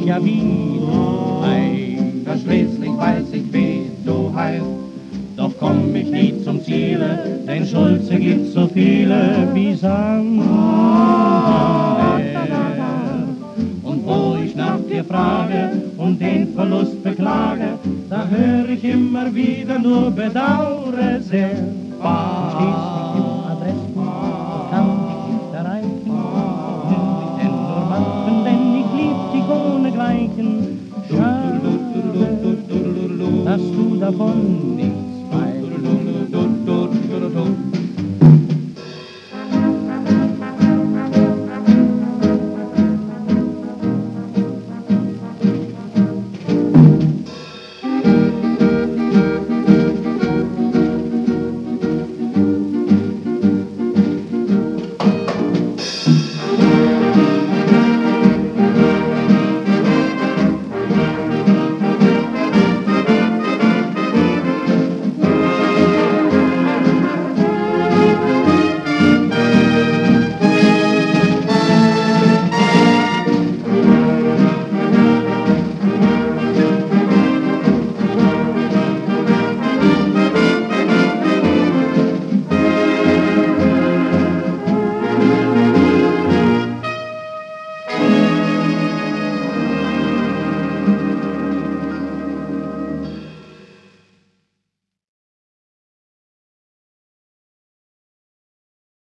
ja wie. Ei, das schließlich weiß ich, wie du heißt. Doch komm ich nie zum Ziele, denn Schulze gibt so viele wie Sand am Meer. Und wo ich nach dir frage und den Verlust beklage, da höre ich immer wieder nur Bedaure sehr. Stehst nicht im Adressbuch, kann dich nicht erreichen, will ich denn nur machen, denn ich lieb dich ohnegleichen. Schade, dass du davon